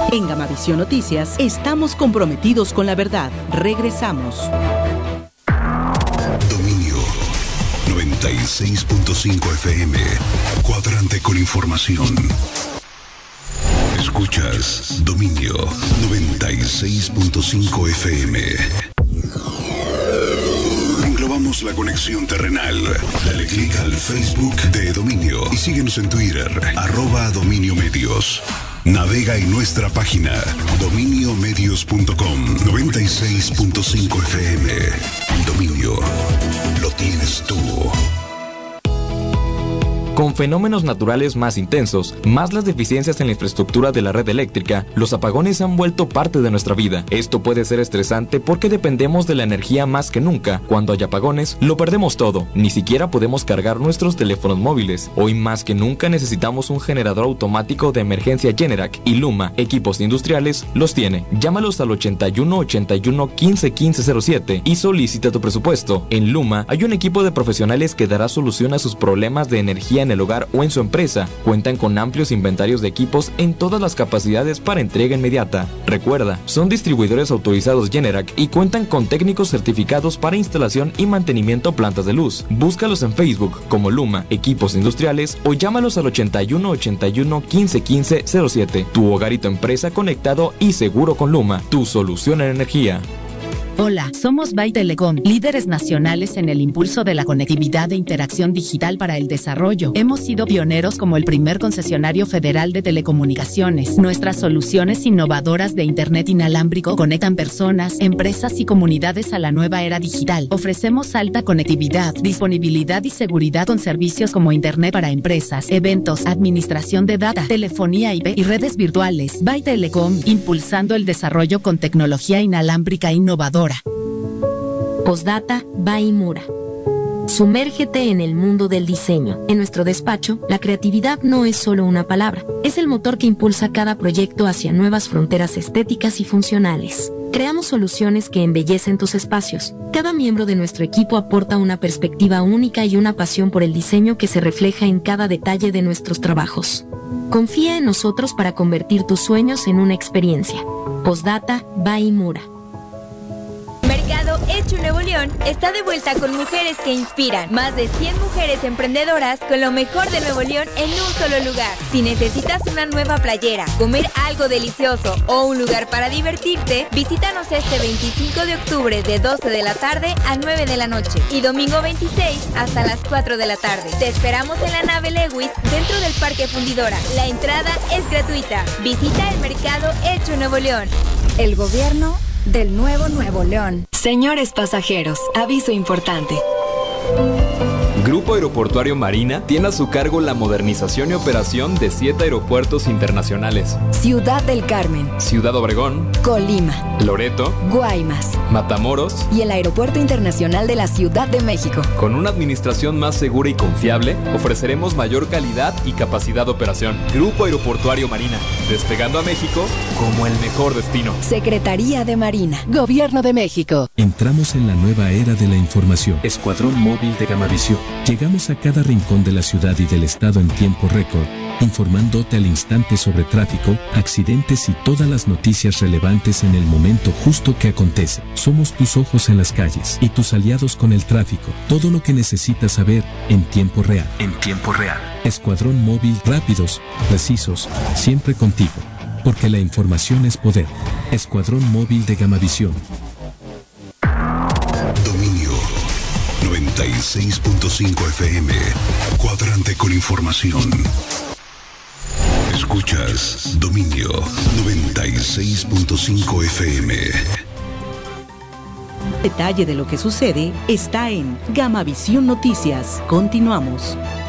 En Gamavisión Noticias estamos comprometidos con la verdad. Regresamos. Dominio 96.5 FM. Cuadrante con información. Escuchas Dominio 96.5 FM. Englobamos la conexión terrenal. Dale clic al Facebook de Dominio y síguenos en Twitter, @dominiomedios. Navega en nuestra página dominiomedios.com. 96.5 FM. Dominio. Lo tienes tú. Con fenómenos naturales más intensos, más las deficiencias en la infraestructura de la red eléctrica, los apagones han vuelto parte de nuestra vida. Esto puede ser estresante porque dependemos de la energía más que nunca. Cuando hay apagones, lo perdemos todo. Ni siquiera podemos cargar nuestros teléfonos móviles. Hoy más que nunca necesitamos un generador automático de emergencia Generac, y Luma, equipos industriales, los tiene. Llámalos al 81 81 15 15 07 y solicita tu presupuesto. En Luma hay un equipo de profesionales que dará solución a sus problemas de energía en el hogar o en su empresa. Cuentan con amplios inventarios de equipos en todas las capacidades para entrega inmediata. Recuerda, son distribuidores autorizados Generac y cuentan con técnicos certificados para instalación y mantenimiento plantas de luz. Búscalos en Facebook como Luma Equipos Industriales o llámalos al 81 81 15 15 07. Tu hogar y tu empresa conectado y seguro con Luma, tu solución en energía. Hola, somos By Telecom, líderes nacionales en el impulso de la conectividad e interacción digital para el desarrollo. Hemos sido pioneros como el primer concesionario federal de telecomunicaciones. Nuestras soluciones innovadoras de Internet inalámbrico conectan personas, empresas y comunidades a la nueva era digital. Ofrecemos alta conectividad, disponibilidad y seguridad con servicios como Internet para empresas, eventos, administración de data, telefonía IP y redes virtuales. By Telecom, impulsando el desarrollo con tecnología inalámbrica innovadora. Postdata, by Mura. Sumérgete en el mundo del diseño. En nuestro despacho, la creatividad no es solo una palabra, es el motor que impulsa cada proyecto hacia nuevas fronteras estéticas y funcionales. Creamos soluciones que embellecen tus espacios. Cada miembro de nuestro equipo aporta una perspectiva única y una pasión por el diseño que se refleja en cada detalle de nuestros trabajos. Confía en nosotros para convertir tus sueños en una experiencia. Postdata, by Mura. Mercado Hecho Nuevo León está de vuelta con mujeres que inspiran. Más de 100 mujeres emprendedoras con lo mejor de Nuevo León en un solo lugar. Si necesitas una nueva playera, comer algo delicioso o un lugar para divertirte, visítanos este 25 de octubre de 12 de la tarde a 9 de la noche y domingo 26 hasta las 4 de la tarde. Te esperamos en la nave Lewis dentro del Parque Fundidora. La entrada es gratuita. Visita el Mercado Hecho Nuevo León. El gobierno del nuevo Nuevo León. Señores pasajeros, aviso importante. Grupo Aeroportuario Marina tiene a su cargo la modernización y operación de 7 aeropuertos internacionales. Ciudad del Carmen, Ciudad Obregón, Colima, Loreto, Guaymas, Matamoros y el Aeropuerto Internacional de la Ciudad de México. Con una administración más segura y confiable, ofreceremos mayor calidad y capacidad de operación. Grupo Aeroportuario Marina, despegando a México como el mejor destino. Secretaría de Marina, Gobierno de México. Entramos en la nueva era de la información. Escuadrón Móvil de Gamavisión. Llegamos a cada rincón de la ciudad y del estado en tiempo récord, informándote al instante sobre tráfico, accidentes y todas las noticias relevantes en el momento justo que acontece. Somos tus ojos en las calles y tus aliados con el tráfico. Todo lo que necesitas saber en tiempo real. En tiempo real. Escuadrón Móvil, rápidos, precisos, siempre contigo. Porque la información es poder. Escuadrón Móvil de Gamavisión. Dominio 96.5 FM. Cuadrante con información. Escuchas Dominio 96.5 FM. Detalle de lo que sucede está en Gamavisión Noticias. Continuamos.